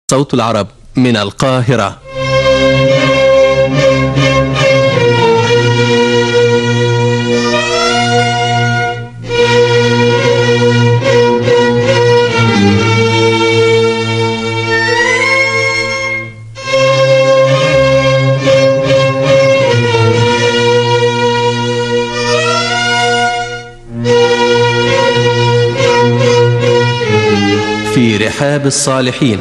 صوت العرب من القاهرة. في رحاب الصالحين.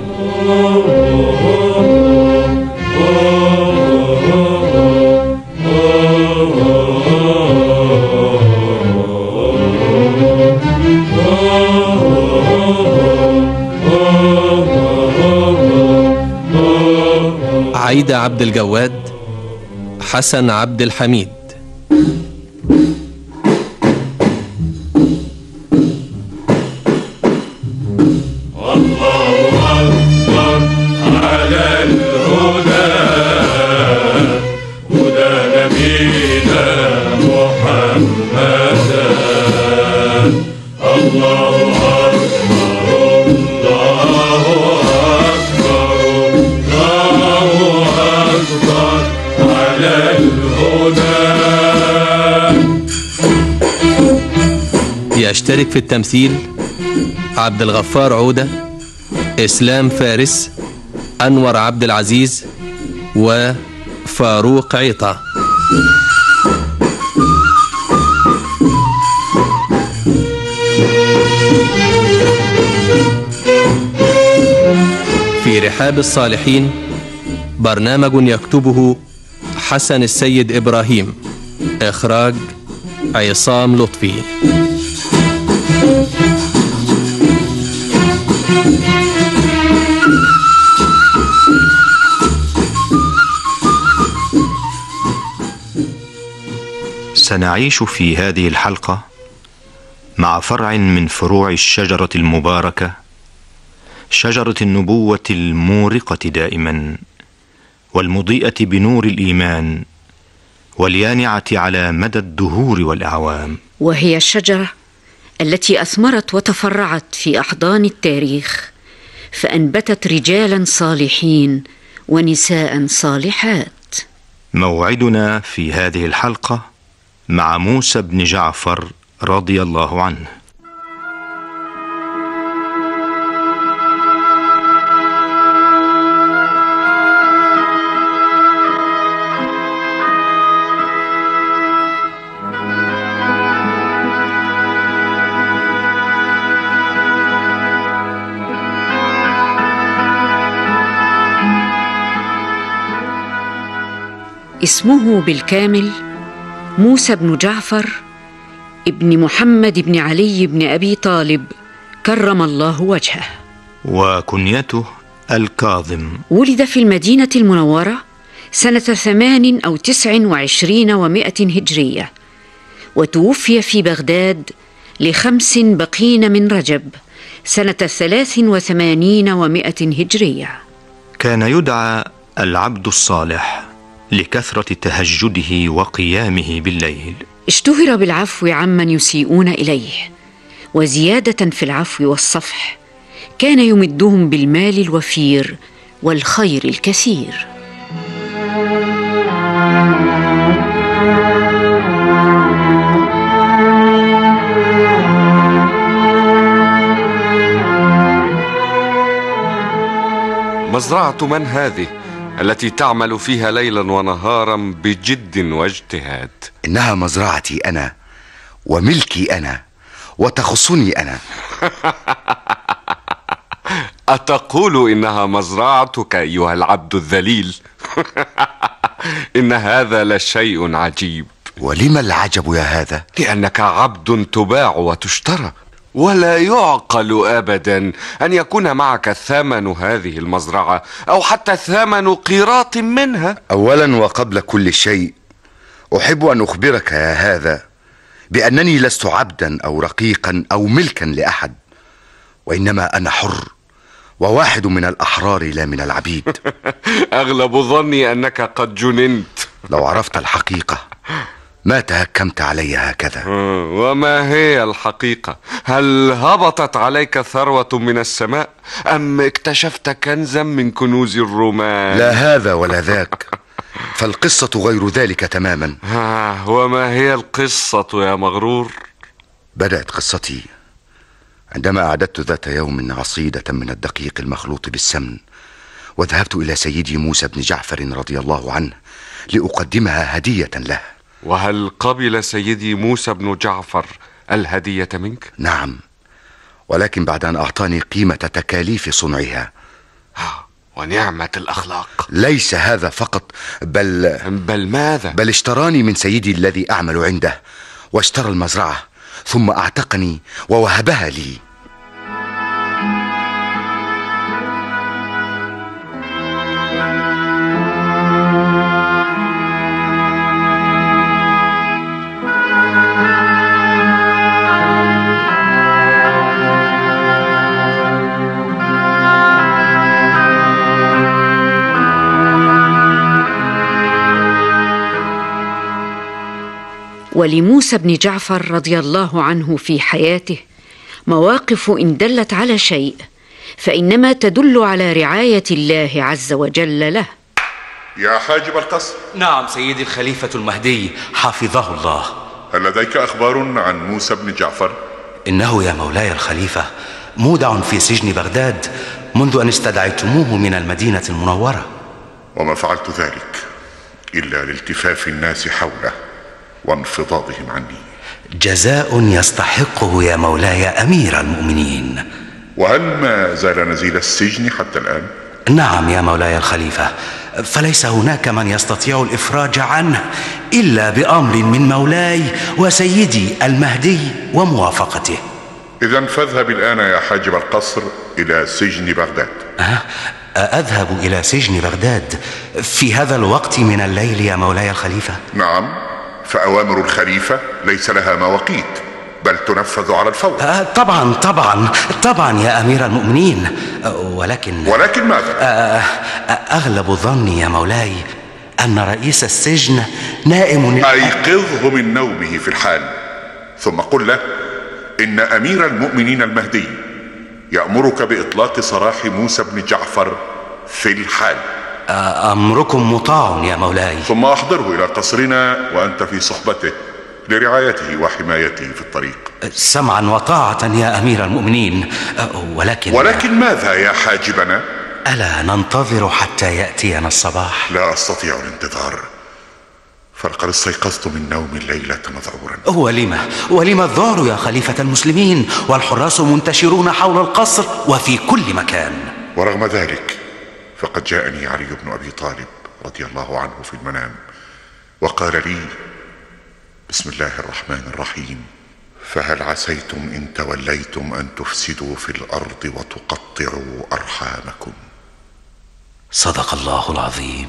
عايدة عبد الجواد، حسن عبد الحميد. يشترك في التمثيل عبد الغفار عودة، إسلام فارس، أنور عبد العزيز، وفاروق عيطة. في رحاب الصالحين برنامج يكتبه حسن السيد إبراهيم، إخراج عصام لطفي. سنعيش في هذه الحلقة مع فرع من فروع الشجرة المباركة، شجرة النبوة المورقة دائما، والمضيئة بنور الإيمان، واليانعة على مدى الدهور والأعوام. وهي الشجرة التي أثمرت وتفرعت في أحضان التاريخ، فأنبتت رجالا صالحين ونساء صالحات. موعدنا في هذه الحلقة مع موسى بن جعفر رضي الله عنه. اسمه بالكامل موسى بن جعفر ابن محمد بن علي بن أبي طالب كرم الله وجهه، وكنيته الكاظم. ولد في المدينة المنورة سنة 8 أو 29 و100 هجرية، وتوفي في بغداد ل5 بقين من رجب سنة 83 و100 هجرية. كان يدعى العبد الصالح لكثرة تهجده وقيامه بالليل. اشتهر بالعفو عمن يسيئون إليه، وزيادة في العفو والصفح. كان يمدهم بالمال الوفير والخير الكثير. مزرعة من هذه التي تعمل فيها ليلا ونهارا بجد واجتهاد؟ إنها مزرعتي أنا وملكي أنا وتخصني أنا. أتقول إنها مزرعتك أيها العبد الذليل؟ إن هذا لشيء عجيب. ولما العجب يا هذا؟ لأنك عبد تباع وتشترى، ولا يعقل أبدا أن يكون معك ثمن هذه المزرعة أو حتى ثمن قيراط منها. أولا وقبل كل شيء أحب أن أخبرك يا هذا بأنني لست عبدا أو رقيقا أو ملكا لأحد، وإنما أنا حر وواحد من الأحرار لا من العبيد. أغلب ظني أنك قد جننت. لو عرفت الحقيقة ما تهكمت علي هكذا؟ وما هي الحقيقة؟ هل هبطت عليك ثروة من السماء أم اكتشفت كنزا من كنوز الرومان؟ لا هذا ولا ذاك، فالقصة غير ذلك تماما. وما هي القصة يا مغرور؟ بدأت قصتي عندما أعددت ذات يوم عصيدة من الدقيق المخلوط بالسمن، وذهبت إلى سيدي موسى بن جعفر رضي الله عنه لأقدمها هدية له. وهل قبل سيدي موسى بن جعفر الهدية منك؟ نعم، ولكن بعد أن أعطاني قيمة تكاليف صنعها. ونعمة الأخلاق. ليس هذا فقط، بل ماذا؟ بل اشتراني من سيدي الذي أعمل عنده، واشترى المزرعة ثم أعتقني ووهبها لي. ولموسى بن جعفر رضي الله عنه في حياته مواقف إن دلت على شيء فإنما تدل على رعاية الله عز وجل له. يا حاجب القصر. نعم سيدي الخليفة المهدي حفظه الله. هل لديك أخبار عن موسى بن جعفر؟ إنه يا مولاي الخليفة مودع في سجن بغداد منذ أن استدعيتموه من المدينة المنورة. وما فعلت ذلك إلا لالتفاف الناس حوله وانفضاضهم عني. جزاء يستحقه يا مولاي أمير المؤمنين. وهل ما زال نزيل السجن حتى الآن؟ نعم يا مولاي الخليفة، فليس هناك من يستطيع الإفراج عنه إلا بأمر من مولاي وسيدي المهدي وموافقته. إذن فاذهب الآن يا حاجب القصر إلى سجن بغداد. أذهب إلى سجن بغداد في هذا الوقت من الليل يا مولاي الخليفة؟ نعم، فأوامر الخليفة ليس لها مواقيت بل تنفذ على الفور. طبعا يا أمير المؤمنين، ولكن ماذا؟ أغلب ظني يا مولاي أن رئيس السجن نائم. أيقظه من نومه في الحال، ثم قل له إن أمير المؤمنين المهدي يأمرك بإطلاق سراح موسى بن جعفر في الحال. أمركم مطاع يا مولاي. ثم أحضره إلى قصرنا وأنت في صحبته لرعايته وحمايته في الطريق. سمعا وطاعة يا أمير المؤمنين، ولكن ماذا يا حاجبنا؟ ألا ننتظر حتى يأتينا الصباح؟ لا أستطيع الانتظار، فلقد استيقظت من نوم الليلة مذعورا. ولم الذعر يا خليفة المسلمين، والحراس منتشرون حول القصر وفي كل مكان. ورغم ذلك فقد جاءني علي بن أبي طالب رضي الله عنه في المنام وقال لي: بسم الله الرحمن الرحيم، فهل عسيتم إن توليتم أن تفسدوا في الأرض وتقطعوا أرحامكم. صدق الله العظيم.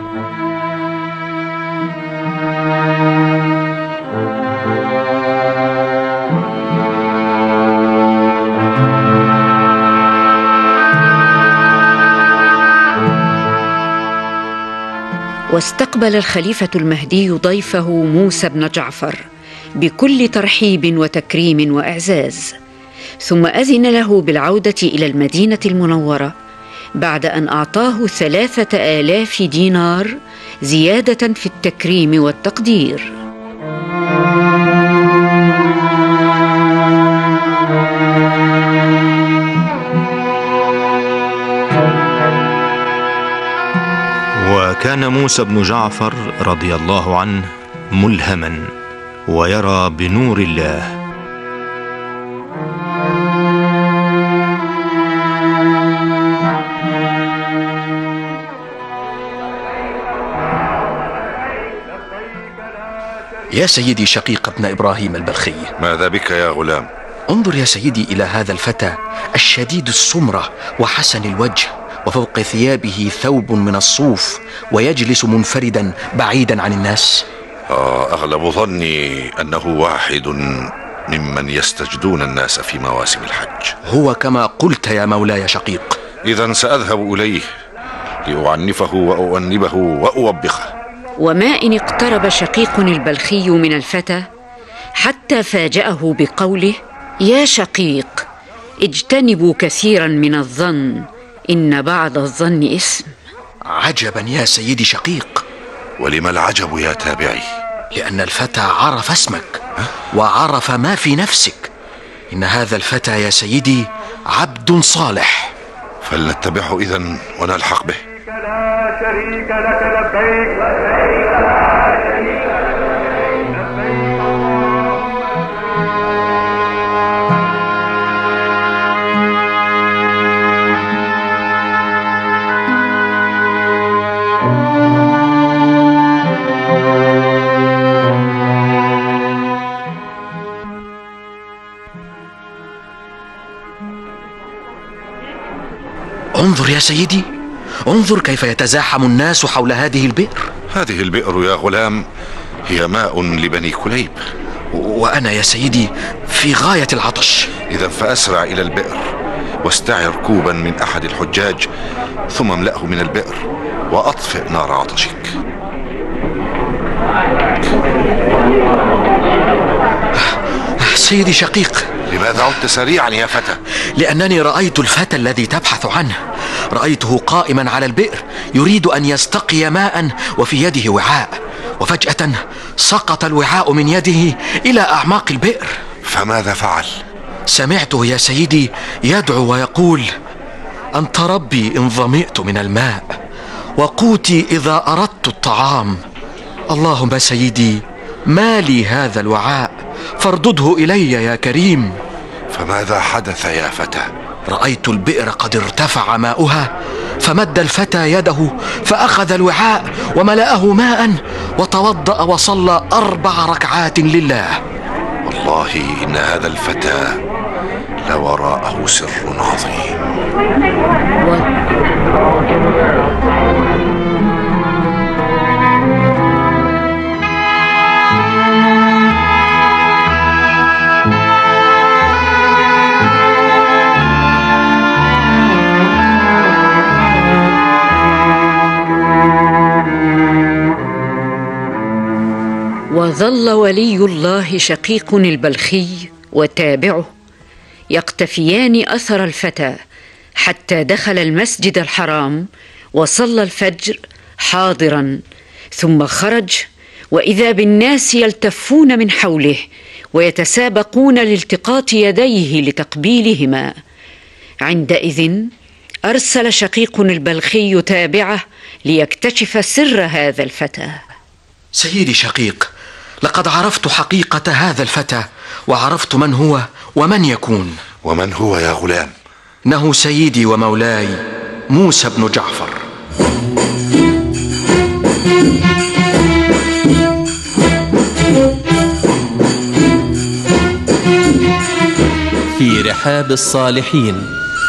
واستقبل الخليفة المهدي ضيفه موسى بن جعفر بكل ترحيب وتكريم وإعزاز، ثم أذن له بالعودة إلى المدينة المنورة بعد أن أعطاه 3000 دينار زيادة في التكريم والتقدير. وكان موسى بن جعفر رضي الله عنه ملهما ويرى بنور الله. يا سيدي شقيق ابن إبراهيم البلخي، ماذا بك يا غلام؟ انظر يا سيدي إلى هذا الفتى الشديد السمرة وحسن الوجه، وفوق ثيابه ثوب من الصوف، ويجلس منفردا بعيدا عن الناس. أغلب ظني أنه واحد ممن يستجدون الناس في مواسم الحج. هو كما قلت يا مولاي شقيق. إذن سأذهب إليه لأعنفه وأؤنبه وأوبخه. وما إن اقترب شقيق البلخي من الفتى حتى فاجأه بقوله: يا شقيق، اجتنبوا كثيرا من الظن، إن بعض الظن إثم. عجبا يا سيدي شقيق. ولم العجب يا تابعي؟ لأن الفتى عرف اسمك وعرف ما في نفسك. إن هذا الفتى يا سيدي عبد صالح. فلنتبعه إذن ونلحق به. لا شريك لك لبيك لبيك لا شريك لك انظر يا سيدي، انظر كيف يتزاحم الناس حول هذه البئر. هذه البئر يا غلام هي ماء لبني كليب، وأنا يا سيدي في غاية العطش. إذا فأسرع إلى البئر واستعر كوبا من أحد الحجاج، ثم املأه من البئر وأطفئ نار عطشك. سيدي شقيق، لماذا عدت سريعا يا فتى؟ لأنني رأيت الفتى الذي تبحث عنه، رأيته قائما على البئر يريد أن يستقي ماء وفي يده وعاء، وفجأة سقط الوعاء من يده إلى أعماق البئر. فماذا فعل؟ سمعته يا سيدي يدعو ويقول: أنت ربي إن ظمئت من الماء، وقوتي إذا أردت الطعام. اللهم سيدي، ما لي هذا الوعاء فاردده إلي يا كريم. فماذا حدث يا فتى؟ رأيت البئر قد ارتفع ماؤها، فمد الفتى يده فأخذ الوعاء وملأه ماء وتوضأ وصلى 4 ركعات لله. والله إن هذا الفتى لوراءه سر عظيم. وظل ولي الله شقيق البلخي وتابعه يقتفيان أثر الفتى حتى دخل المسجد الحرام وصلى الفجر حاضرا، ثم خرج وإذا بالناس يلتفون من حوله ويتسابقون لالتقاط يديه لتقبيلهما. عندئذ أرسل شقيق البلخي تابعه ليكتشف سر هذا الفتى. سيدي شقيق، لقد عرفت حقيقة هذا الفتى وعرفت من هو ومن يكون. ومن هو يا غلام؟ إنه سيدي ومولاي موسى بن جعفر. في رحاب الصالحين.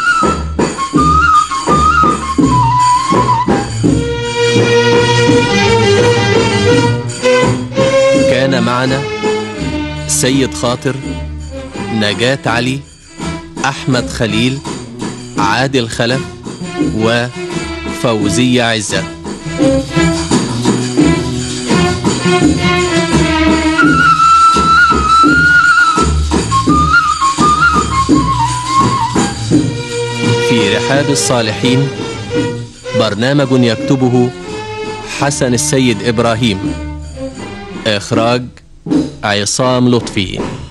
كان معنا سيد خاطر، نجاة علي، أحمد خليل، عادل خلف، وفوزية عزت. في رحاب الصالحين برنامج يكتبه حسن السيد إبراهيم، إخراج عصام لطفي.